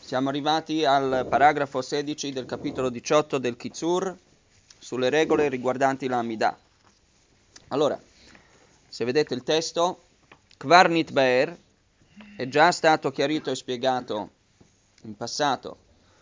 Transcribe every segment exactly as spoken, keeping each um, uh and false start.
Siamo arrivati al paragrafo sedici del capitolo diciotto del Kitzur sulle regole riguardanti la Amidah. Allora, se vedete il testo, Kvar Nitbaer è già stato chiarito e spiegato in passato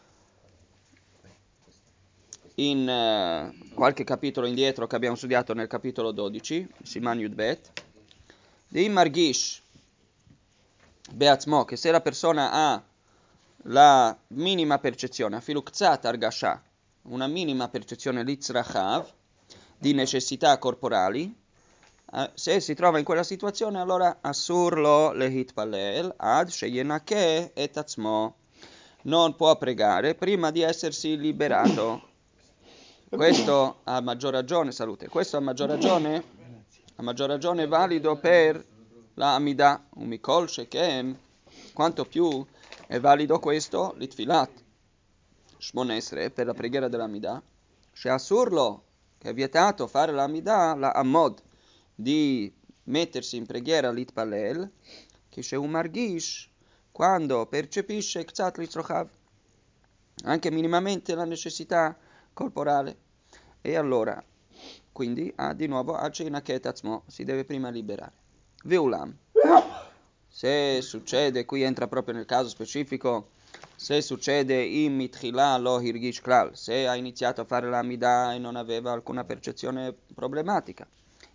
in uh, qualche capitolo indietro che abbiamo studiato nel capitolo dodici, Siman Yudbet, di Margish Beatzmo, che se la persona ha la minima percezione, afilukzat argasha, una minima percezione litzrachav, di necessità corporali, eh, se si trova in quella situazione, allora assur lo lehitpalel ad sheyenake et atzmo, non può pregare prima di essersi liberato. Questo a maggior ragione, salute, questo a maggior ragione, a maggior ragione è valido per la Amidah, un mikol sheken, quanto più è valido questo, l'itfilat, shmonesre, per la preghiera dell'Amidah, c'è assurlo, che è vietato fare l'Amidah, la Amod, di mettersi in preghiera l'itpalel, che c'è un margish, quando percepisce k'tzat litzrochav, anche minimamente la necessità corporale. E allora, quindi, ah, di nuovo, si deve prima liberare. Veulam. Se succede, qui entra proprio nel caso specifico, se succede in mitchila lo hirgish klal, se ha iniziato a fare l'Amidah e non aveva alcuna percezione problematica.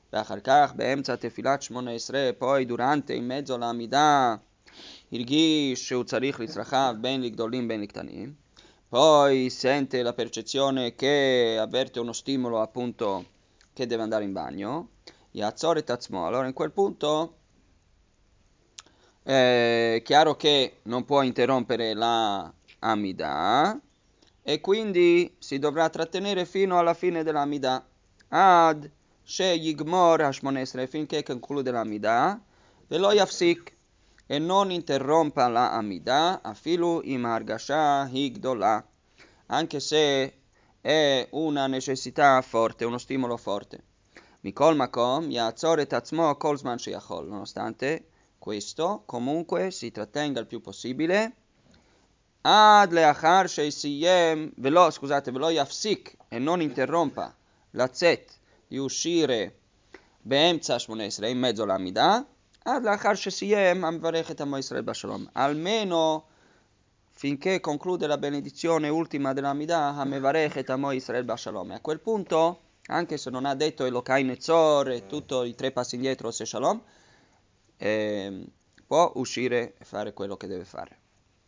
Poi durante, in mezzo all'Amidah, hirgish שהוא צריך לצרכיו בין לגדולים בין לקטנים, poi sente la percezione che avverte uno stimolo appunto che deve andare in bagno, yatzor et atzmo, allora in quel punto è chiaro che non può interrompere la Amidah e quindi si dovrà trattenere fino alla fine della Amidah, ad she yigmor hashmonesre, finché conclude la Amidah, velo yafsik, e non interrompa la Amidah, afilu im hargasha higdola, anche se è una necessità forte, uno stimolo forte. Mikol makom yatzor et atzmo kol zman sheyachol, nonostante questo, comunque si trattenga il più possibile ad leachar sheisiyem, velo, scusate, velo yafsik, e non interrompa la zet di uscire beemza shmonesre, in mezzo all'Amidah, ad leachar sheisiyem amvarechet amo Israel bashalom, almeno finché conclude la benedizione ultima dell'Amidah, amevarechet amo Israel bashalom. E a quel punto, anche se non ha detto Elokai Netzor e tutti i tre passi indietro se shalom, eh, può uscire e fare quello che deve fare.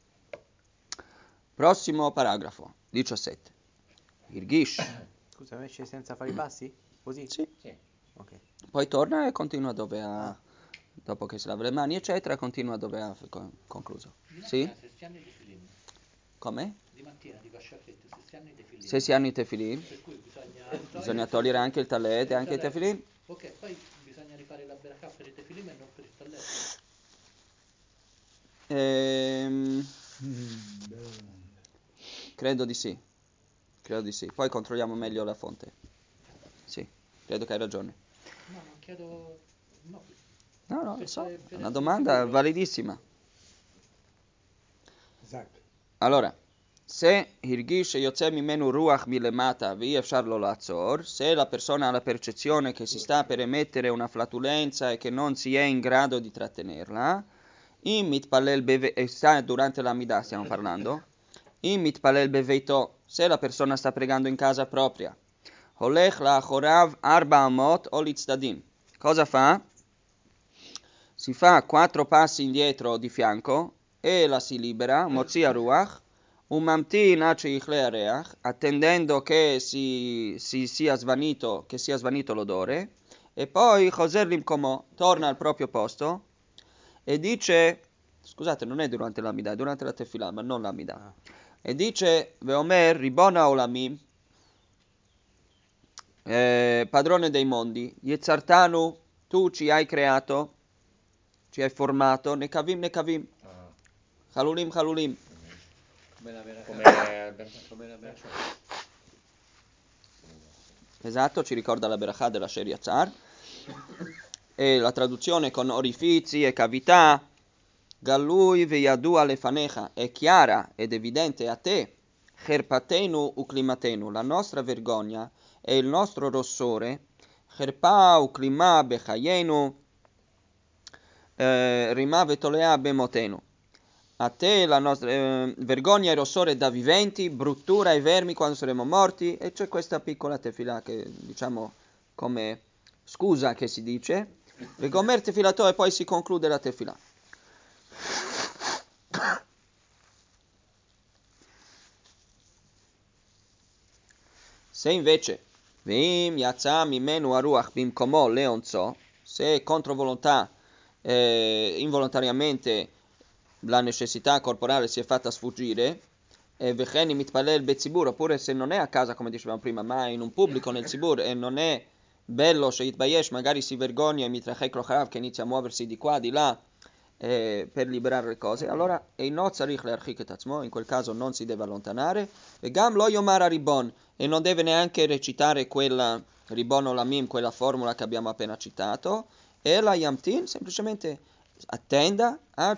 Prossimo paragrafo, diciassette. Hirgish. Scusa, esce senza fare i passi? Così? Sì. Sì. Okay. Poi torna e continua dove ha, ah. dopo che si lava le mani, eccetera, continua dove ha concluso. Di sì? mattina, se si hanno i tefilin. Come? Di mattina, dico a Shafet, se si hanno i tefilin. Se si hanno i tefilin, per cui bisogna, bisogna togliere anche il tallet e anche i tefilin. Ok, poi bisogna rifare la berakah per i tefilin e non per il tallet. Ehm, credo di sì. Credo di sì. Poi controlliamo meglio la fonte. Sì, credo che hai ragione. No, non chiedo. No, No, no, per lo so. fare- per È una essere domanda sicuro. validissima. Esatto. Allora, se hirgish yotze mimenu ruach milemata vi efshar lo lazzor, se la persona ha la percezione che si sta per emettere una flatulenza e che non si è in grado di trattenerla, in mitpalel beve, e sta durante l'Amidah stiamo parlando, in mitpalel beveito, se la persona sta pregando in casa propria, holech la chorav arba amot o litzdadim, cosa fa? Si fa quattro passi indietro di fianco e la si libera, mozia ruach, un mamtin ace ichlea reach, attendendo che si, si sia svanito, che sia svanito l'odore, e poi choser limkomo, torna al proprio posto e dice, scusate, non è durante l'Amidah, è durante la Tefillah, ma non l'Amidah, ah. e dice, veomer ribona olamim, eh, padrone dei mondi, Yetzartanu, tu ci hai creato, ci hai formato, nekavim, nekavim, ah. Chalulim, chalulim. Come la vera come la vera Esatto, ci ricorda la Berachà della Sheriatzar. E la traduzione con orifizi e cavità Galui veyadua lefanecha, è chiara ed evidente a te, cherpatenu uklimatenu, la nostra vergogna e il nostro rossore, cherpa uklima bechayenu, eh, rima vetolea bemotenu. A te la nostra eh, vergogna e rossore da viventi, bruttura e vermi quando saremo morti, e c'è questa piccola tefila che diciamo come scusa che si dice, Vegomer tefilato e poi si conclude la tefila. Se invece Vim yatsa mimenu aruach bimkomo leonzo, se contro volontà eh, involontariamente la necessità corporale si è fatta sfuggire, e vecheni mitpalel betzibur, oppure se non è a casa come dicevamo prima, ma in un pubblico nel zibur e non è bello, sheit bayesh, magari si vergogna e mitrachek locharav che inizia a muoversi di qua di là eh, per liberare le cose, allora eino tzarich learchik et atzmo, in quel caso non si deve allontanare, e gam lo yomar ribon, e non deve neanche recitare quella ribon olamim, quella formula che abbiamo appena citato, e la yamtin semplicemente attenda,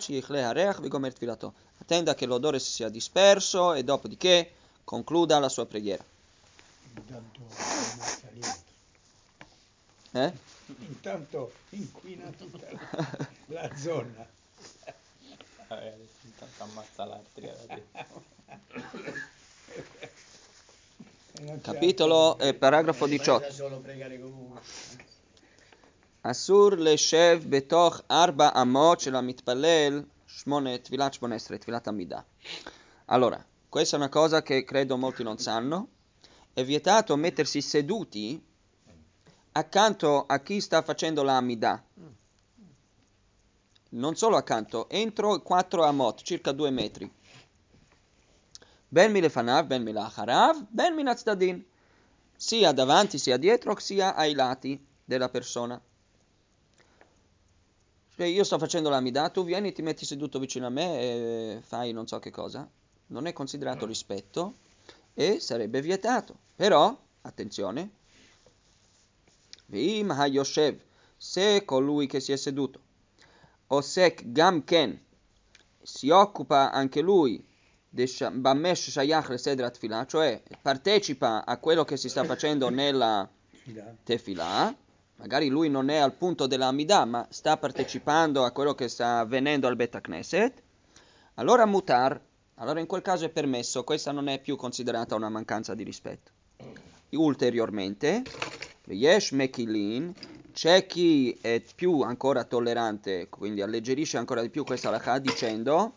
attenda che l'odore si sia disperso e dopodiché concluda la sua preghiera. Intanto inquina saliente. Eh? Intanto inquina tutta la, la zona. Eh, intanto ammazza l'altri. Capitolo e paragrafo diciotto. Solo pregare comunque. Asur leshev betoch arba amot shel hamitpalel shmone tfilat shmone esrei, tfilat amida. Allora, questa è una cosa che credo molti non sanno. È vietato mettersi seduti accanto a chi sta facendo la amida. Non solo accanto, entro quattro amot, circa due metri. Ben milefanav, ben milacharav, ben minazdadin. Sia davanti, sia dietro, sia ai lati della persona. Cioè io sto facendo l'amida, tu vieni, ti metti seduto vicino a me e fai non so che cosa. Non è considerato rispetto e sarebbe vietato. Però, attenzione, Vim hayoshev, se colui che si è seduto, osek gamken, si occupa anche lui, bamesh shayach lesedra tefillah, cioè partecipa a quello che si sta facendo nella tefillah, magari lui non è al punto della Amidah, ma sta partecipando a quello che sta avvenendo al Bet Knesset, allora mutar, allora in quel caso è permesso, questa non è più considerata una mancanza di rispetto. Ulteriormente, Yesh Mekilin, c'è chi è più ancora tollerante, quindi alleggerisce ancora di più questa halakha dicendo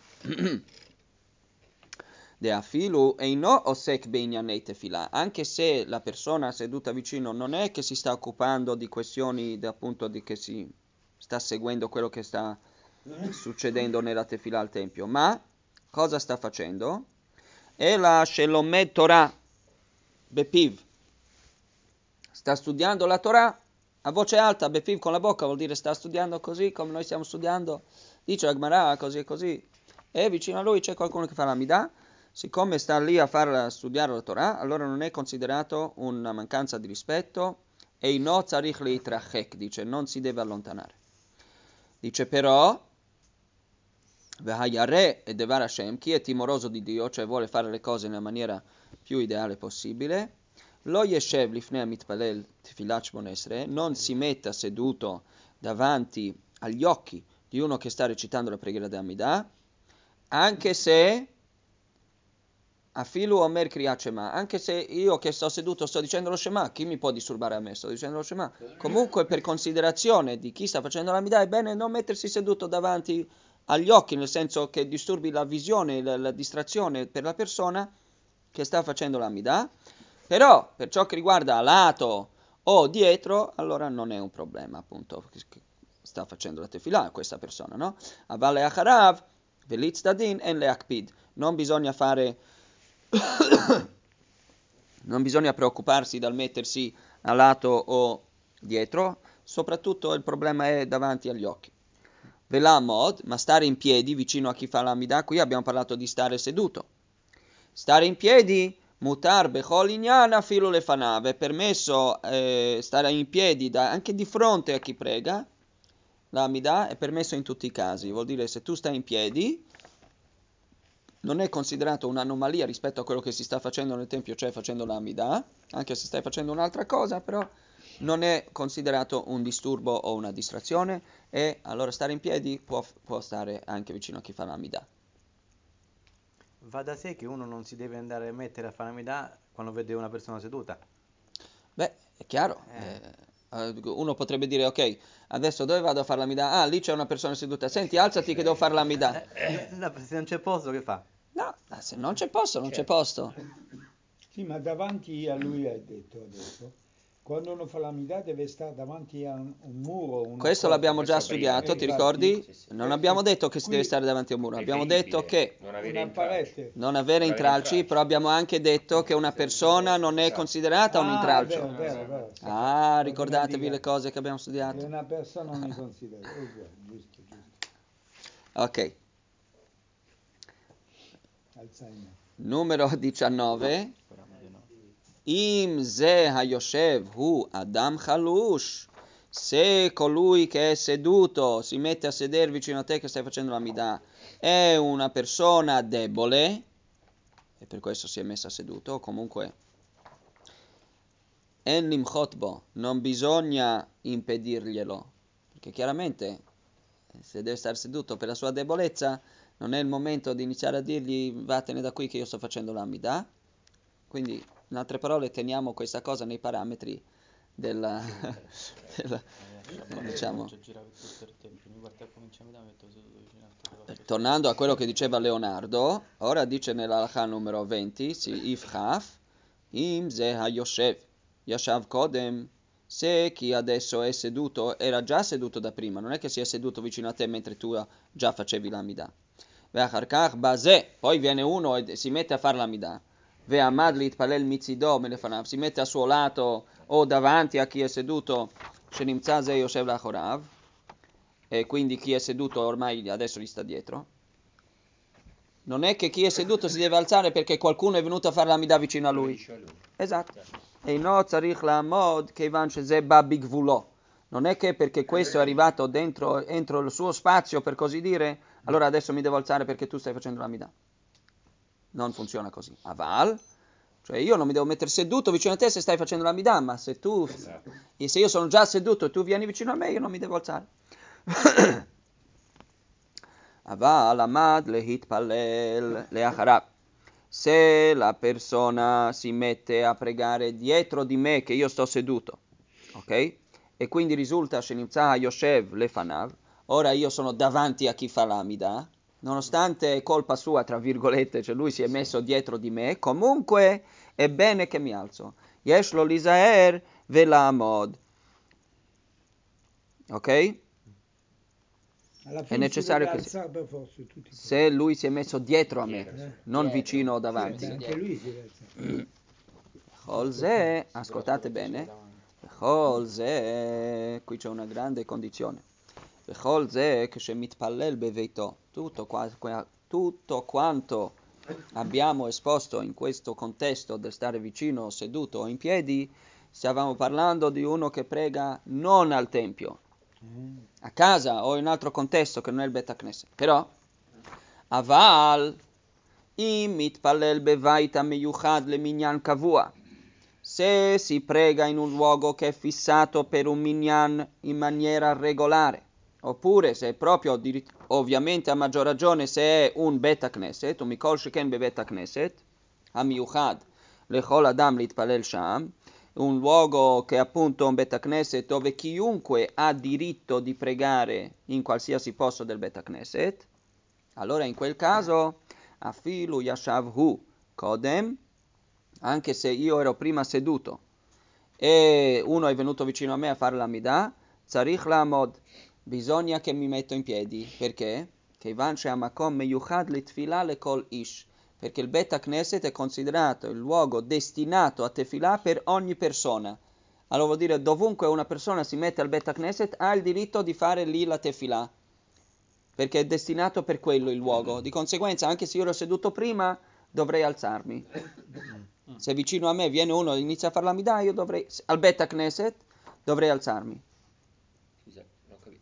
De afilu eino osek beinyanei tefillah, anche se la persona seduta vicino non è che si sta occupando di questioni appunto di che si sta seguendo quello che sta succedendo nella tefillah al tempio, ma cosa sta facendo? E la shelomed Torah bepiv, sta studiando la Torah a voce alta, bepiv con la bocca, vuol dire sta studiando così come noi stiamo studiando, dice la Gemara così e così, e vicino a lui c'è qualcuno che fa la Midah. Siccome sta lì a far studiare la Torah, allora non è considerato una mancanza di rispetto e i no tzarich leitrachek, dice, non si deve allontanare. Dice però, v'hayare e devar Hashem, chi è timoroso di Dio, cioè vuole fare le cose nella maniera più ideale possibile, lo yeshev lifnei hamitpalel tfilat shmone esrei, non si metta seduto davanti agli occhi di uno che sta recitando la preghiera di Amidah, anche se Afilu Omer Kriyat Shema, anche se io che sto seduto sto dicendo lo Shema, chi mi può disturbare a me? Sto dicendo lo Shema. Comunque per considerazione di chi sta facendo l'Amidah è bene non mettersi seduto davanti agli occhi, nel senso che disturbi la visione, la, la distrazione per la persona che sta facendo l'Amidah. Però per ciò che riguarda a lato o dietro, allora non è un problema, appunto, che sta facendo la tefillah questa persona, no? Avale acharav, velitz dadin en leakpid. Non bisogna fare non bisogna preoccuparsi dal mettersi a lato o dietro, soprattutto il problema è davanti agli occhi. Velà mod, ma stare in piedi vicino a chi fa l'Amidah, qui abbiamo parlato di stare seduto. Stare in piedi, mutar bechol inyana filo lefanav, è permesso eh, stare in piedi da, anche di fronte a chi prega, l'Amida è permesso in tutti i casi, vuol dire se tu stai in piedi non è considerato un'anomalia rispetto a quello che si sta facendo nel tempio, cioè facendo l'Amida, anche se stai facendo un'altra cosa, però non è considerato un disturbo o una distrazione, e allora stare in piedi può, può stare anche vicino a chi fa l'Amida. Va da sé che uno non si deve andare a mettere a fare l'Amida quando vede una persona seduta. Beh, è chiaro, Eh. eh, uno potrebbe dire, ok, adesso dove vado a fare l'Amida? Ah, lì c'è una persona seduta, senti, alzati che devo fare l'Amida. Eh, no, se non c'è posto, che fa? No, se non c'è posto, non c'è posto. Sì, ma davanti a lui hai detto adesso, quando uno fa l'amida deve stare davanti a un, un muro, una Questo cosa. l'abbiamo già Questo prima. studiato, Eh, ti infatti, ricordi? Sì, sì. Non eh, abbiamo eh, detto che si qui deve stare davanti a un muro, abbiamo detto Preferibile, che non avere una intralci. parete. non avere Non avere intralci, intralci. però abbiamo anche detto che una persona non è Esatto. considerata un Ah, è intralcio. vero, è vero, è vero. Ah, Ho ricordatevi le dimenticato. cose che abbiamo Che studiato. una persona non è considerata. Eh, già, giusto, giusto. Ok, Alzheimer. numero diciannove. Speriamo di no. Im ze hayoshev hu adam chalush. Se colui che è seduto si mette a sedere vicino a te che stai facendo la midà è una persona debole, e per questo si è messa seduto, o comunque en limchot bo, non bisogna impedirglielo, perché chiaramente se deve stare seduto per la sua debolezza non è il momento di iniziare a dirgli vattene da qui che io sto facendo la midà. Quindi, in altre parole, teniamo questa cosa nei parametri della, della diciamo. Tornando a quello che diceva Leonardo, ora dice nell'Alakha numero venti, si if chaf, im ze hayoshev, yashav kodem, se chi adesso è seduto era già seduto da prima, non è che si è seduto vicino a te mentre tu già facevi l'amida. Ve'achar kach baze, poi viene uno e si mette a fare l'amida. Ve'amad litpalel mitzido melefanav, si mette a suo lato o davanti a chi è seduto, shenimtza ze yoshev lachorav, e quindi chi è seduto ormai adesso gli sta dietro. Non è che chi è seduto si deve alzare perché qualcuno è venuto a fare l'amida vicino a lui. Esatto. E no tzarich la'amod keivan sheze ba bigvulo. Non è che perché questo è arrivato dentro entro il suo spazio, per così dire, allora adesso mi devo alzare perché tu stai facendo l'amida. Non funziona così. Aval, cioè io non mi devo mettere seduto vicino a te se stai facendo l'amida, ma se tu, Esatto. e se io sono già seduto e tu vieni vicino a me, io non mi devo alzare. Aval amad lehit palel leacharab. Se la persona si mette a pregare dietro di me che io sto seduto, ok? E quindi risulta shenimtza yoshev lefanav, ora io sono davanti a chi fa l'amida, nonostante è colpa sua, tra virgolette, cioè lui si è messo dietro di me, comunque è bene che mi alzo. Yesh lo lisaer velamod. Ok? Alla È fine necessario si che deve si... alzare per forza tutti. Se lui si è messo dietro a me, Dietro, non dietro. vicino o Sì, davanti. beh, anche lui si deve alzare. Bechol ze, ascoltate bene, Bechol ze, qui c'è una grande condizione. Bechol ze, che c'è mitpallel beveito, tutto, qua, qua, tutto quanto abbiamo esposto in questo contesto del stare vicino, seduto o in piedi, stavamo parlando di uno che prega non al tempio, a casa o in un altro contesto che non è il Bet HaKnesset. Però, aval, im mitpallel bevaita meyuchad le minyan kavua, se si prega in un luogo che è fissato per un minyan in maniera regolare, oppure se è proprio, ovviamente a maggior ragione se è un Bet HaKnesset, un mikol sheken be Bet HaKnesset, hamiyuchad lechol adam litpalel sham, un luogo che è appunto un Bet HaKnesset dove chiunque ha diritto di pregare in qualsiasi posto del Bet HaKnesset, allora in quel caso afilu yashav hu kodem, anche se io ero prima seduto e uno è venuto vicino a me a fare l'amida, tzarich la'amod, bisogna che mi metto in piedi, perché? Keivan she'hamakom meyuchad litfila lekol ish, perché il Bet HaKnesset è considerato il luogo destinato a tefilà per ogni persona. Allora vuol dire dovunque una persona si mette al Bet HaKnesset ha il diritto di fare lì la tefilà, perché è destinato per quello il luogo. Di conseguenza, anche se io ero seduto prima, dovrei alzarmi. Se vicino a me viene uno e inizia a fare l'amida, io dovrei, al Bet HaKnesset, dovrei alzarmi. Scusa, non capi-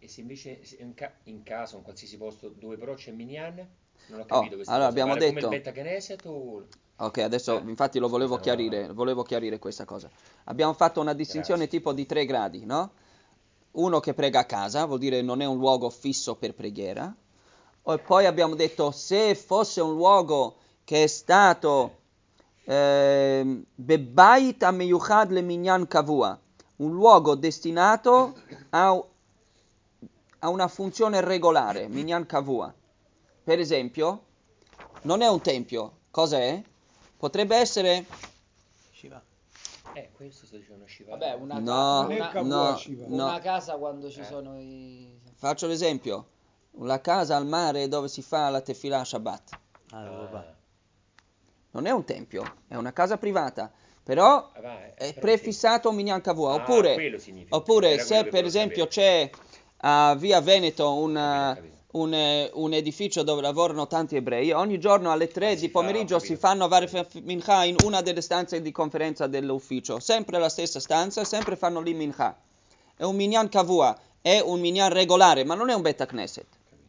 E se invece se in, ca- in casa, in qualsiasi posto dove però c'è Minyan, non ho Oh, capito questa allora cosa. abbiamo Vale detto... come il Beta Knesset o... Ok, adesso Eh, infatti lo volevo scusa, no, chiarire, volevo chiarire questa cosa. Abbiamo fatto una distinzione Grazie. tipo di tre gradi, no? Uno che prega a casa, vuol dire non è un luogo fisso per preghiera. E poi abbiamo detto se fosse un luogo che è stato ehm, Bebait Ameyuchad le Minyan Kavua, un luogo destinato a, a una funzione regolare, Minyan Kavua. Per esempio, non è un tempio, cos'è? Potrebbe essere... Shiva. Eh, questo sto dicendo Shiva. Vabbè, una, No, ca- Non è una, Kavua no, Shiva. no. una casa quando ci Eh. sono i... Faccio l'esempio. La casa al mare dove si fa la tefillah Shabbat. Ah, lo papà. Ah, Non è un tempio, è una casa privata. Però ah, va, eh, è però prefissato un Minyan Kavua. Ah, Oppure, quello significa. oppure Era quello se che per volevo esempio sapere. c'è a Via Veneto un, Capito, capito. un, eh, un edificio dove lavorano tanti ebrei, ogni giorno alle tre Ah, di si fa, ho pomeriggio si capito. fanno vari mincha in una delle stanze di conferenza dell'ufficio. Sempre la stessa stanza, sempre fanno lì mincha. È un Minyan Kavua, è un Minyan regolare, ma non è un Beta Knesset.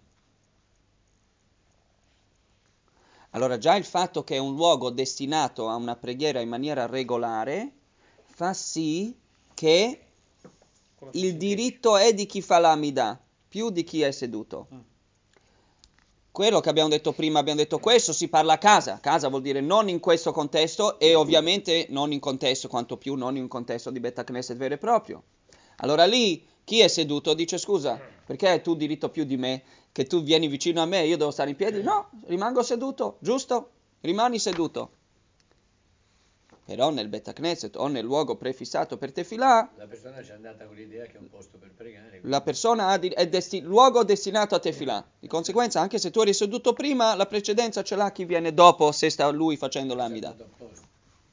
Allora già il fatto che è un luogo destinato a una preghiera in maniera regolare fa sì che Come il fosse diritto è di chi fa l'amida, più di chi è seduto. Quello che abbiamo detto prima, abbiamo detto questo, si parla a casa. Casa vuol dire non in questo contesto e ovviamente non in contesto, quanto più non in un contesto di Beta Knesset vero e proprio. Allora lì chi è seduto dice scusa, perché hai tu diritto più di me, che tu vieni vicino a me, io devo stare in piedi? No, rimango seduto, giusto? Rimani seduto. Però nel Beta Knesset o nel luogo prefissato per tefilà, La persona ci è andata con l'idea che è un posto per pregare. la persona ha di- è desti- luogo destinato a tefilà. Di conseguenza, anche se tu eri seduto prima, la precedenza ce l'ha chi viene dopo se sta lui facendo l'amida. È stato apposta.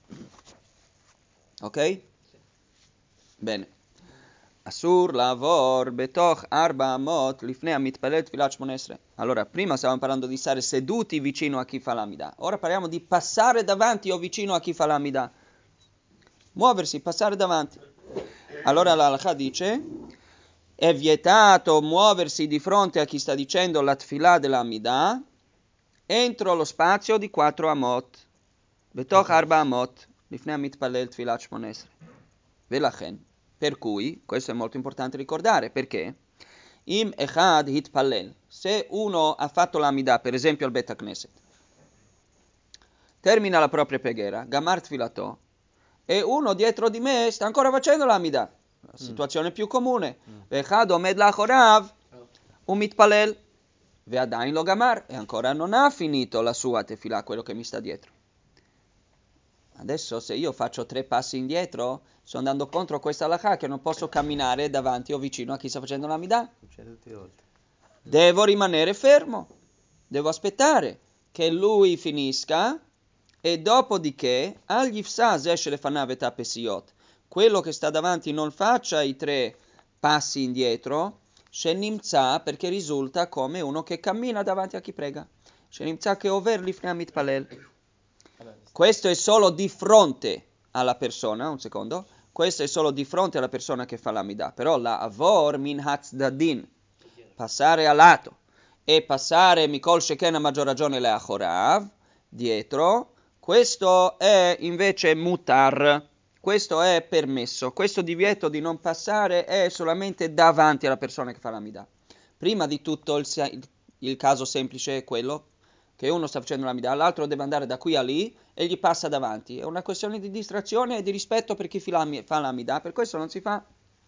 Ok? Bene. Asur lavor betoch arba amot lifnei amitpalel tfilat shmona esrei. Allora, prima stavamo parlando di stare seduti vicino a chi fa l'amida. Ora parliamo di passare davanti o vicino a chi fa l'amida. Muoversi, passare davanti. Allora la halakha dice: è vietato muoversi di fronte a chi sta dicendo la tfilah dell'amida entro lo spazio di quattro amot. Betoch arba amot lifnei amitpalel tfilat shmona esrei. Velachen. Per cui, questo è molto importante ricordare, perché im echad hitpallel, se uno ha fatto l'amida, per esempio al Beta Knesset, termina la propria preghiera, gamar tfilato, e uno dietro di me sta ancora facendo l'amida, la situazione più comune, echad omed lachorav, un mitpallel, ve'adain lo gamar, e ancora non ha finito la sua tefilà, quello che mi sta dietro. Adesso se io faccio tre passi indietro, sto andando contro questa halakha che non posso camminare davanti o vicino a chi sta facendo l'amida. Succede tutte le volte. Devo rimanere fermo, devo aspettare che lui finisca e dopodiché agli ifsaz esce le fanav et apesiot. Quello che sta davanti non faccia i tre passi indietro, shenimza, perché risulta come uno che cammina davanti a chi prega. Shenimza che over lifnei mitpalel. Questo è solo di fronte alla persona, un secondo, questo è solo di fronte alla persona che fa l'amida, però la avor min hatzdadin, passare a lato, e passare mikol sheken a maggior ragione le achorav, dietro, questo è invece mutar, questo è permesso, questo divieto di non passare è solamente davanti alla persona che fa l'amida. Prima di tutto il, il, il caso semplice è quello che uno sta facendo l'amida, l'altro deve andare da qui a lì e gli passa davanti. È una questione di distrazione e di rispetto per chi fa l'amida, per questo non si fa.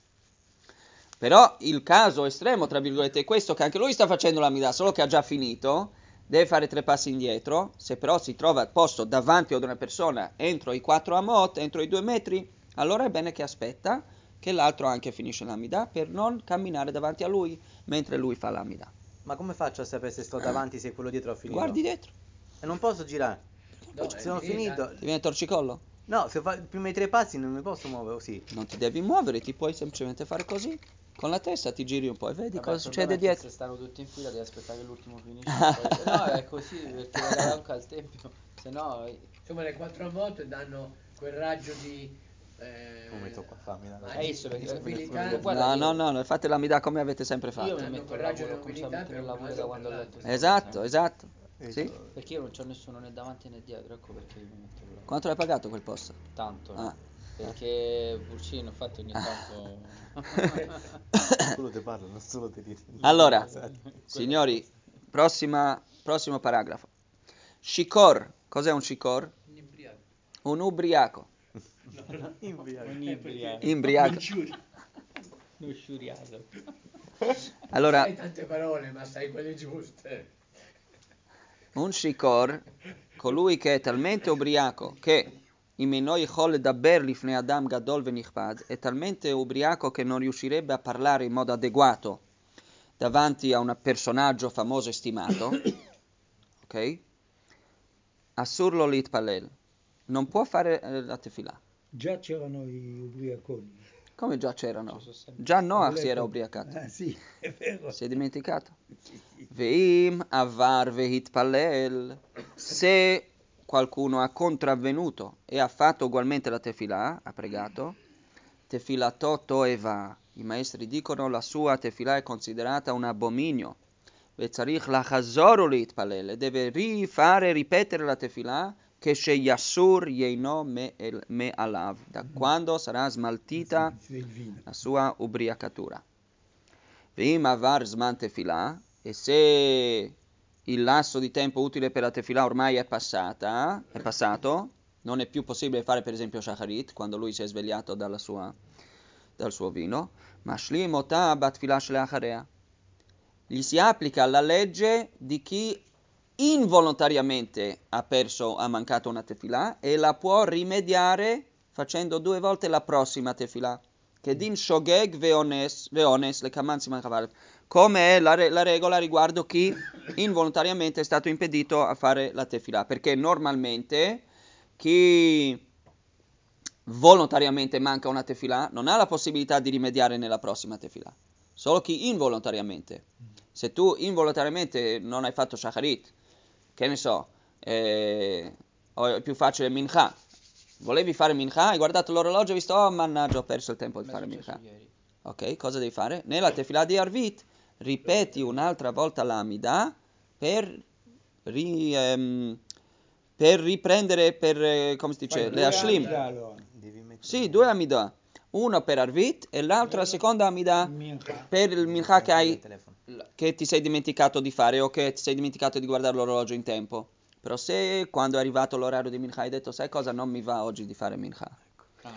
Però il caso estremo, tra virgolette, è questo, che anche lui sta facendo l'amida, solo che ha già finito, deve fare tre passi indietro, se però si trova al posto davanti ad una persona entro i quattro amot, entro i due metri, allora è bene che aspetta che l'altro anche finisce l'amida per non camminare davanti a lui mentre lui fa l'amida. Ma come faccio a sapere se sto davanti, se quello dietro ha finito? Guardi dietro. E non posso girare. No, Se è ho lì, finito... dai. Ti viene torcicollo? No, se fa i primi tre passi non mi posso muovere così. Non ti devi muovere, ti puoi semplicemente fare così. Con la testa ti giri un po' e vedi Vabbè, cosa il succede problema è che dietro. se stanno tutti in fila devi aspettare che l'ultimo finisce. Poi... No, è così, perché vai anche al tempio, se no... Insomma, le quattro amot danno quel raggio di Eh, Come tocca farmi la ma Hai visto perché- disabilità- guarda, No, io- no, no, fate l'amidà come avete sempre Io fatto. mi Hanno metto il coraggio lavoro, e comincio a nobiltà mettere il per un lavoro da modo o quando ho per letto. l'altro. Esatto, esatto. Io Sì? c'ho- Perché io non c'ho nessuno né davanti né dietro, ecco perché io mi metto il lavoro. Quanto l'hai pagato quel posto? Tanto, no? Ah. Perché Pulcino, infatti ogni tanto... Solo te parlo, non solo te dire. Allora, signori, prossima, prossimo paragrafo. Shikor, cos'è un shikor? Un imbriaco. Un ubriaco. Imbriaco. Un ibriaco. Imbriaco. Uno sciuriaco. Allora, Sai tante parole, ma sai quelle giuste. un shikor, colui che è talmente ubriaco che imeno יכול לדבר לפני אדם גדול ונכבד, è talmente ubriaco che non riuscirebbe a parlare in modo adeguato davanti a un personaggio famoso e stimato, ok? Assurlo להתפלל, non può fare eh, la tefillah. Già c'erano i ubriaconi. Come già c'erano? Ci sono sempre Già stati. Noach si Letto- era ubriacato. Ah, sì, è vero. Si è dimenticato? Sì, sì. Ve'im avar vehitpalel, se qualcuno ha contravvenuto e ha fatto ugualmente la tefillah, ha pregato, tefilato toeva, i maestri dicono la sua tefillah è considerata un abominio, ve'tzarich lachazoru litpalel, deve rifare, ripetere la tefillah, che sheyassur yeino me, el, me alav, da quando sarà smaltita Sì, il vino. la sua ubriacatura. Ve'im avar zman tefillah, e se il lasso di tempo utile per la tefillah ormai è passata, è passato, non è più possibile fare per esempio shacharit, quando lui si è svegliato dalla sua, dal suo vino, mashlim ota batfilah shleacharea. Gli si applica la legge di chi involontariamente ha perso, ha mancato una tefillah e la può rimediare facendo due volte la prossima tefillah. Che din shogeg veones, veones le kamanzi manchavar. Come è la, re- la regola riguardo chi involontariamente è stato impedito a fare la tefillah. Perché normalmente chi volontariamente manca una tefillah non ha la possibilità di rimediare nella prossima tefillah. Solo chi involontariamente. Se tu involontariamente non hai fatto shacharit, che ne so, eh, o è più facile mincha, volevi fare mincha, hai guardato l'orologio e hai visto, oh mannaggia, ho perso il tempo di Mi è fare successo mincha. ieri. Ok, cosa devi fare? Nella tefillah di Arvit ripeti un'altra volta l'amida per, ri, ehm, per riprendere, per, eh, come si dice, Fai le due ashlim. amida. Allora, Devi mettere... Sì, due amida. Uno per Arvit e l'altro la seconda amida mincha. per il mincha che hai, telefono. che ti sei dimenticato di fare o che ti sei dimenticato di guardare l'orologio in tempo. Però se quando è arrivato l'orario di mincha hai detto, sai cosa, non mi va oggi di fare mincha. Ah,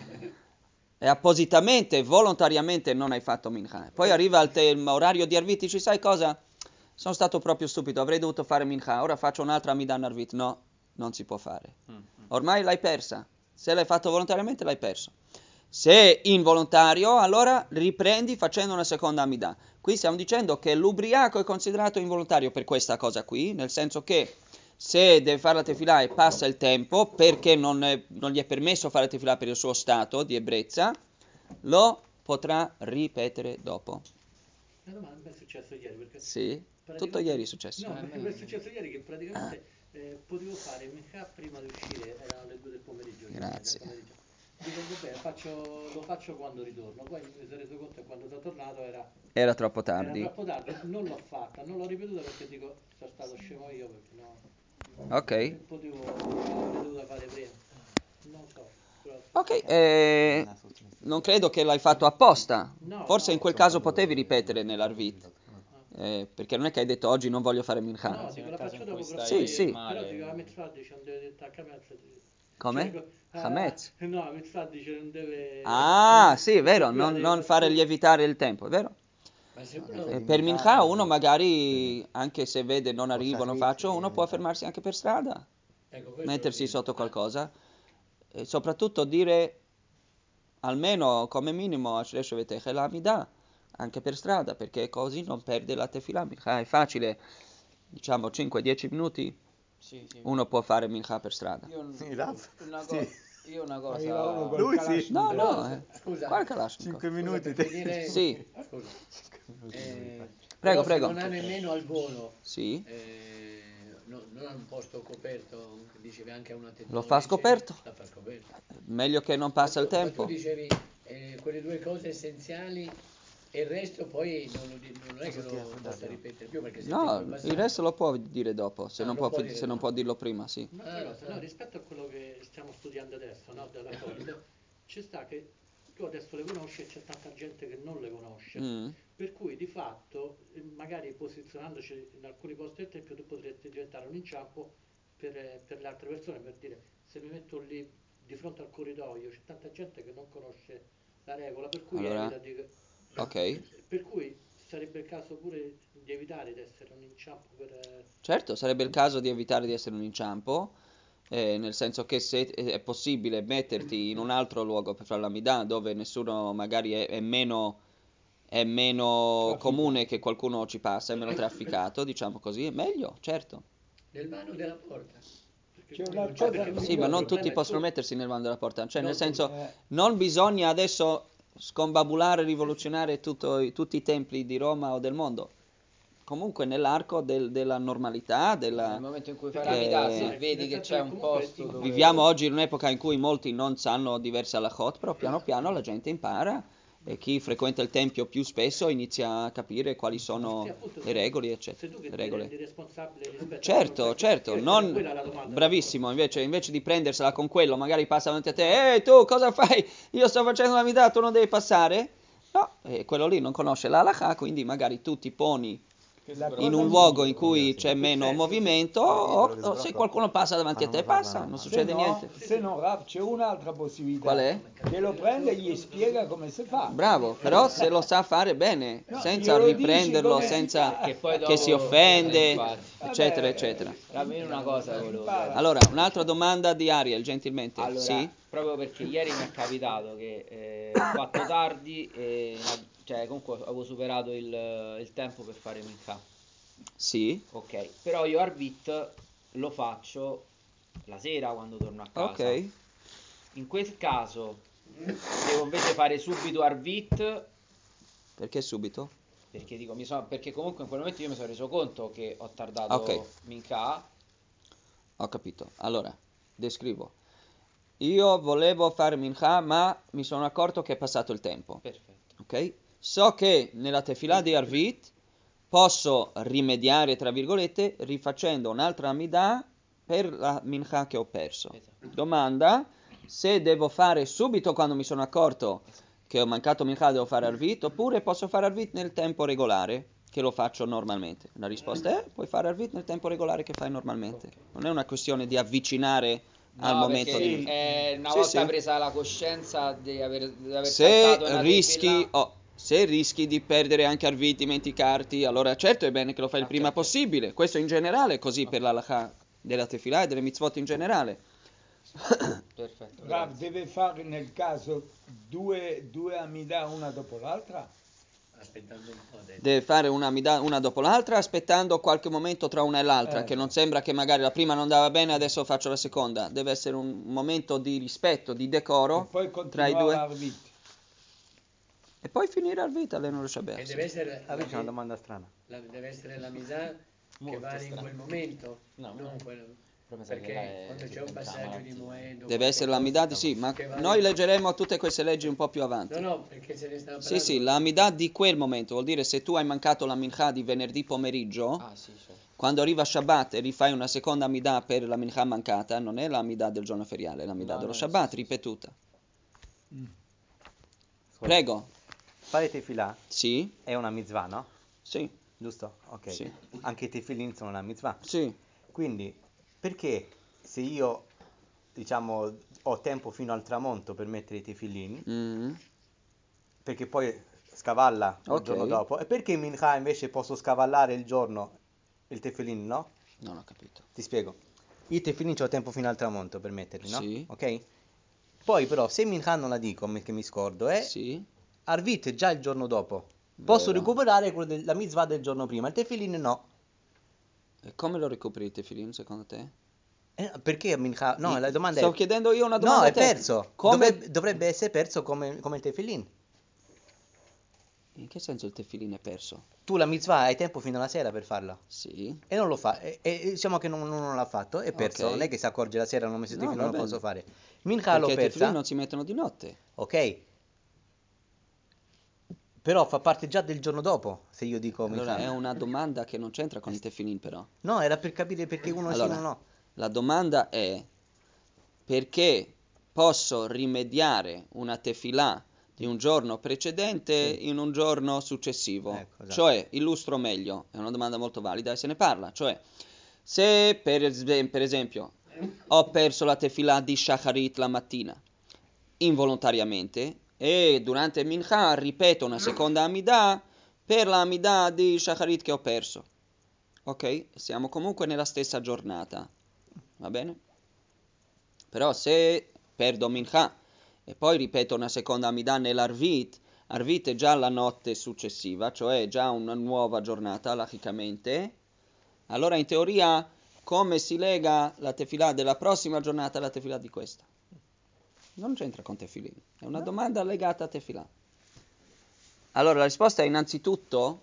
E appositamente, volontariamente non hai fatto mincha. Poi arriva il, te- il orario di Arvit e dici, sai cosa? Sono stato proprio stupido, avrei dovuto fare mincha, ora faccio un'altra amida in Arvit. No, non si può fare. Ormai l'hai persa. Se l'hai fatto volontariamente l'hai perso. Se è involontario, allora riprendi facendo una seconda amida. Qui stiamo dicendo che l'ubriaco è considerato involontario per questa cosa qui, nel senso che se deve fare la tefillah e passa il tempo perché non, è- non gli è permesso fare la tefillah per il suo stato di ebbrezza, lo potrà ripetere dopo. Una domanda, mi è successo ieri perché Sì, tutto praticamente- ieri è successo. No, Eh, perché me- mi è successo ieri che praticamente eh, potevo fare il mincha prima di uscire, erano le due del pomeriggio. cioè, Grazie. del pomeriggio. Dico, vabbè, faccio- lo faccio quando ritorno. Poi mi sono reso conto che quando sono tornato era, Era troppo era tardi. troppo tardi, non l'ho fatta, non l'ho ripetuta perché dico, sono stato scemo io perché no, Ok. potevo, l'avrei dovuta fare prima. Non so. però- Ok, eh, non credo che l'hai fatto apposta. No, Forse no. in quel caso potevi ripetere nell'Arvit. Eh, perché non è che hai detto oggi non voglio fare mincha. No, Sì, dico, nel la caso faccio in dopo, cui però stai poi, Sì, sì. male- però dico, la Mitzvah dice non deve attaccare al Come? Cioè, ah, Hametz. no, la Mitzvah dice non deve... Ah, non- sì, è non vero, c'è più non, la non deve- fare lievitare il tempo, è vero? Ma se No, uno... nel Eh, di per mincha, mincha eh, uno magari, anche se vede non O arrivo, non shachrit, faccio, uno eh, può fermarsi anche per strada, Ecco, questo mettersi lo dico. sotto qualcosa e soprattutto dire almeno come minimo Ashresh Vetech l'Amida anche per strada, perché così non perde la tefillah. Mincha è facile, diciamo cinque dieci minuti, Sì, sì. uno può fare mincha per strada. Io, un- Sì, Raff, una, sì. co- io una Arriva uno cosa... col Lui sì. Kalashnikov. No, Però, no, eh. scusa, Quale Kalashnikov? cinque minuti. scusa, perché dire... Sì. Scusa. Eh, Prego, però se prego. non ha nemmeno al volo, Sì, eh, no- non ha un posto coperto, che dicevi anche a una lo fa tettoia, scoperto. la fa scoperto. Meglio che non passa il Ma tu- tempo. Ma tu dicevi eh, quelle due cose essenziali e il resto poi non, lo di- non è che lo possa ripetere più perché se il No, tempo è passato. il resto lo può dire dopo, se, Ah, non, lo può, può dire se non dopo. può dirlo prima, sì. Un'altra Ah, cosa, ah. no, rispetto a quello che stiamo studiando adesso, no, della Cod, ci sta che tu adesso le conosci e c'è tanta gente che non le conosce, Mm. per cui di fatto, eh, magari posizionandoci in alcuni posti del tempio, tu potresti diventare un inciampo per, eh, per le altre persone, per dire, se mi metto lì di fronte al corridoio, c'è tanta gente che non conosce la regola, per cui Allora, evita di... ok. Per cui sarebbe il caso pure di evitare di essere un inciampo per... eh, Certo, sarebbe il caso di evitare di essere un inciampo, eh, nel senso che se è possibile metterti in un altro luogo per fare la Midà, dove nessuno magari è, è meno, è meno Trafficato. comune che qualcuno ci passa, è meno trafficato, diciamo così, è meglio, certo. Nel vano della porta. perché C'è poi una non c'è- cosa perché Sì, poi ma il non problema tutti è possono tu- mettersi nel vano della porta, cioè Non nel senso tutti. Eh. non bisogna adesso scombabulare, rivoluzionare tutto i- tutti i templi di Roma o del mondo. Comunque nell'arco del- della normalità, della... Nel momento in cui fai che- la Midà, No, se nel vedi che senso c'è che un comunque posto ti- dove... Viviamo oggi in un'epoca in cui molti non sanno diverse halachot, però piano piano la gente impara e chi frequenta il tempio più spesso inizia a capire quali sono Sì, appunto, le se- regole, sei eccetera. tu che Le ti regole. rendi responsabile rispetto Certo, a perché certo, io- era non quella la domanda. bravissimo, invece, invece di prendersela con quello, magari passa davanti a te, ehi tu cosa fai? Io sto facendo la midà, tu non devi passare? No, e quello lì non conosce la halakha, quindi magari tu ti poni La in cosa un luogo migliore- in cui Sì. c'è meno Certo, movimento Sì, o, quello che o so, se però- qualcuno passa davanti a ma te non lo passa, parlano, non ma- Se succede no, niente. se no, Rav, c'è un'altra possibilità. Qual è? Che lo prende e gli spiega come si fa. Bravo, però se lo sa fare bene, No, senza glielo dici riprenderlo, come si senza fa. Che poi che si dopo- offende, infatti. eccetera, Vabbè, eccetera. Rav, io una cosa volevo Impara. chiedere. Allora, un'altra domanda di Ariel, gentilmente. Allora, Sì? proprio perché ieri mi è capitato che eh, ho fatto tardi e cioè, comunque avevo superato il, il tempo per fare Mincha. Sì? Ok, però io Arbit lo faccio la sera quando torno a casa. Ok. In quel caso devo invece fare subito Arbit Perché subito? perché dico mi so, perché comunque in quel momento io mi sono reso conto che ho tardato Ok. Mincha. Ho capito. Allora, descrivo. Io volevo fare Mincha, ma mi sono accorto che è passato il tempo. Perfetto. Ok? So che nella tefilà di Arvit posso rimediare, tra virgolette, rifacendo un'altra Amidah per la Mincha che ho perso. Esatto. Domanda, se devo fare subito quando mi sono accorto che ho mancato Mincha, devo fare Arvit, oppure posso fare Arvit nel tempo regolare, che lo faccio normalmente. La risposta è, puoi fare Arvit nel tempo regolare che fai normalmente. Non è una questione di avvicinare al No, momento perché di... eh, una Sì, volta sì. presa la coscienza di aver, di aver Se saltato una rischi, tefillah- oh, se rischi di perdere anche Arvit, dimenticarti, allora certo è bene che lo fai il Ok, prima ok. possibile. Questo in generale, così Ok. per la halakha della tefillah e delle mitzvot in generale. Perfetto, Rav grazie. deve fare nel caso due, due Amidah una dopo l'altra? Aspettando un po' adesso. Deve fare una, mida- una dopo l'altra, aspettando qualche momento tra una e l'altra, Eh, che non esatto. sembra che magari la prima non andava bene, adesso faccio la seconda. Deve essere un momento di rispetto, di E decoro poi tra i continuare due. Arvit. E poi finire al vita, lei non lo E sapeva. deve essere Ah, la, c'è una domanda strana. la- deve essere la misà che Molto vale in strano. quel momento, No, non no. quello- Però mi sa che perché là è quando c'è un sempre passaggio di malattia. Moed o Deve essere la qualche Midà di sì, ma che vale- noi leggeremo tutte queste leggi un po' più avanti. cosa- No, no, perché se ne stava Sì, parlando. sì, la Midà di quel momento, vuol dire se tu hai mancato la Mincha di venerdì pomeriggio, Ah, sì, certo. quando arriva Shabbat e rifai una seconda Midà per la Mincha mancata, non è la Midà del giorno feriale, è la Midà No, dello no, Shabbat sì, sì, ripetuta. Mm. Ascolta, Prego. fare tefillah Sì? è una mitzvah, no? Sì, Giusto? Ok. Sì. Anche i tefillin sono una mitzvah. sì. Quindi, perché se io, diciamo, ho tempo fino al tramonto per mettere i tefillin, Mm. perché poi scavalla il Ok. giorno dopo, e perché in Mincha invece posso scavallare il giorno il tefillin, no? Non ho capito. Ti spiego. I tefillin c'ho tempo fino al tramonto per metterli, no? Sì. Ok? Poi però, se Mincha non la dico, che mi scordo, è Sì, Arvit già il giorno dopo. Posso vero. recuperare quello del- la mitzvah del giorno prima, il tefillin no. E come lo recuperi il tefillin secondo te? Eh, perché Mincha? No, la domanda Sto è... chiedendo io una domanda No, a è te. perso. Come... Dovrebbe, dovrebbe essere perso come, come il tefillin. In che senso il tefillin è perso? Tu la mitzvah hai tempo fino alla sera per farla Sì. e non lo fa, e, e- e diciamo che non, non- non l'ha fatto, è perso, Ok. non è che si accorge la sera, non ho messo il No, tefillin, va non lo bene. posso fare. Mincha l'ho Perché i tefillin persa, non si mettono di notte. ok, però fa parte già del giorno dopo, se io dico Allora mincha. è una domanda che non c'entra con i tefillin però. No, era per capire perché uno sì e Allora, uno no. la domanda è perché posso rimediare una tefilà di un giorno precedente Sì. in un giorno successivo? Ecco, esatto. Cioè, illustro meglio, è una domanda molto valida e se ne parla. Cioè, se per, es- per esempio ho perso la tefilà di Shacharit la mattina involontariamente e durante Mincha ripeto una seconda Amidah per la Amidah di Shacharit che ho perso. Ok? Siamo comunque nella stessa giornata. Va bene? Però se perdo Mincha e poi ripeto una seconda Amidah nell'Arvit, Arvit è già la notte successiva, cioè già una nuova giornata, logicamente, allora in teoria come si lega la tefilà della prossima giornata alla tefilà di questa? Non c'entra con tefillin, è una domanda legata a tefilà. Allora la risposta è innanzitutto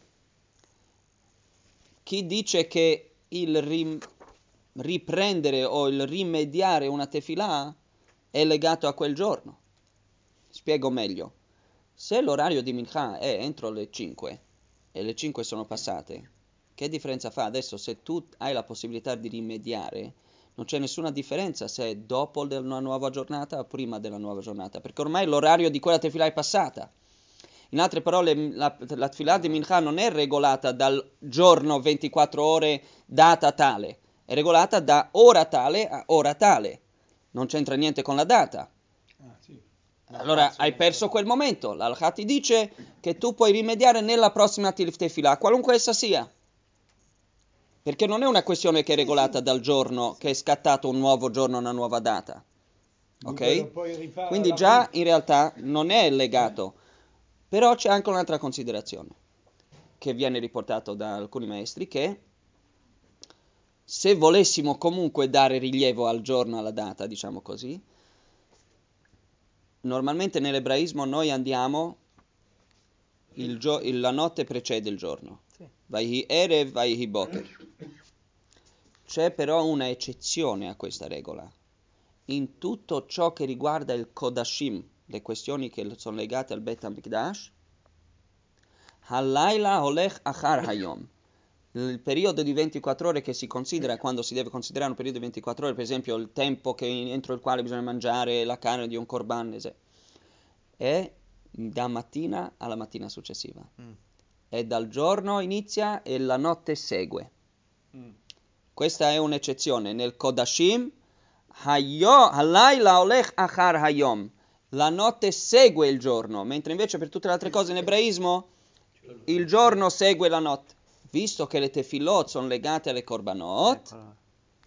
chi dice che il rim- riprendere o il rimediare una tefilà è legato a quel giorno. Spiego meglio. Se l'orario di Mincha è entro le cinque e le cinque sono passate, che differenza fa adesso se tu hai la possibilità di rimediare? Non c'è nessuna differenza se è dopo una nuova giornata o prima della nuova giornata, perché ormai l'orario di quella tefilà è passata. In altre parole, la, la tefilà di Mincha non è regolata dal giorno ventiquattro ore data tale, è regolata da ora tale a ora tale. Non c'entra niente con la data. Ah, sì. Allora hai perso quel momento. L'Alha ti dice che tu puoi rimediare nella prossima tefilà, qualunque essa sia. Perché non è una questione che è regolata dal giorno che è scattato un nuovo giorno, una nuova data. Dunque lo Ok? puoi rifare Quindi alla già vita. in realtà non è legato. Però c'è anche un'altra considerazione che viene riportato da alcuni maestri che se volessimo comunque dare rilievo al giorno, alla data, diciamo così, normalmente nell'ebraismo noi andiamo il gio- il- la notte precede il giorno. Sì. Vaihi Erev, Vaihi Boker. C'è però una eccezione a questa regola. In tutto ciò che riguarda il Kodashim, le questioni che sono legate al Bet HaMikdash, Halayla Olech Achar Hayom. Il periodo di ventiquattro ore che si considera quando si deve considerare un periodo di ventiquattro ore, per esempio il tempo che, entro il quale bisogna mangiare la carne di un korban, è da mattina alla mattina successiva. Mm. È dal giorno inizia e la notte segue. Mm. Questa è un'eccezione. Nel Kodashim, hayo, halayla olech achar hayom. La notte segue il giorno, mentre invece per tutte le altre cose in ebraismo il giorno segue la notte. Visto che le tefilot sono legate alle korbanot, Ecco.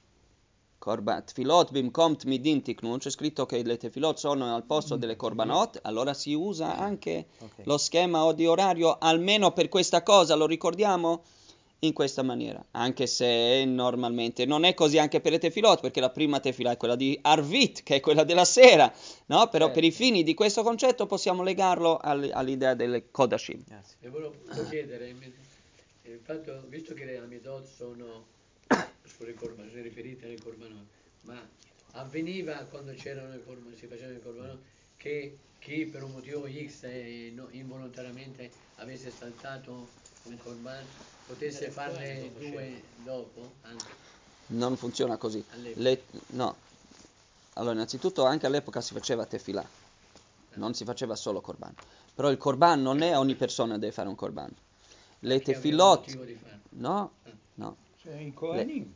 korban, tefilot bimkom tmidim tiknun, c'è scritto che le tefilot sono al posto delle korbanot, allora si usa anche Ok. lo schema o di orario, almeno per questa cosa, lo ricordiamo, in questa maniera. Anche se normalmente non è così anche per le tefilot, perché la prima tefilà è quella di Arvit, che è quella della sera, no? Però per i fini di questo concetto possiamo legarlo all- all'idea delle Kodashim. Grazie. E volevo chiedere, mi- il fatto, visto che le Amidot sono sulle corban, sono riferite alle corbanot, ma avveniva quando c'erano le corban, si facevano le corbanot, che chi per un motivo X e no- involontariamente avesse saltato un corban potesse farne due dopo anche Non funziona così. all'epoca. Le- no. Allora, innanzitutto anche all'epoca si faceva tefilà, non si faceva solo korban. Però il korban non è ogni persona deve fare un korban. Le Chi aveva tefilot, motivo di farlo. no, no. Cioè, i Kohanim.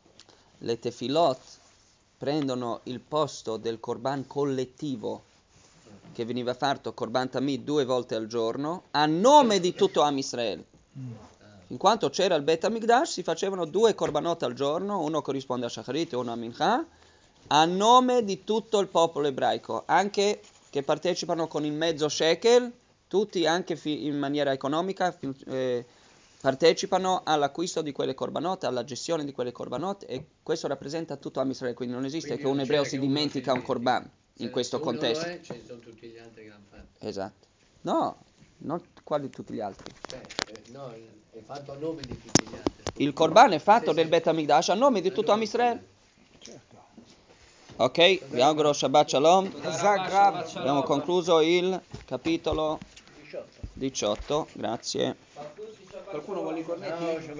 Le tefilot prendono il posto del korban collettivo che veniva fatto korban tamid due volte al giorno a nome di tutto Am Israele. In quanto c'era il Bet HaMikdash si facevano due korbanot al giorno, uno corrisponde a Shacharit e uno a Mincha, a nome di tutto il popolo ebraico, anche che partecipano con il mezzo shekel, tutti anche fi- in maniera economica fi- eh, partecipano all'acquisto di quelle korbanot, alla gestione di quelle korbanot e questo rappresenta tutto Am Israele, quindi non esiste Quindi che un non ebreo c'era si che uno dimentica un dimentica. korban Se- in questo se uno contesto. lo è, ci sono tutti gli altri che l'hanno fatto. Esatto. No, Non quali tutti gli altri. Cioè, eh, no, è fatto a nome di tutti gli altri. scusa. Il Corban è fatto Sì, del sì. Bet Hamikdash a nome di A tutto nome Am Israele. Certo. Ok, vi auguro Shabbat Shalom. Zagrab. Abbiamo concluso il capitolo diciotto. diciotto. Grazie. Qualcuno vuole i cornetti? Ciao,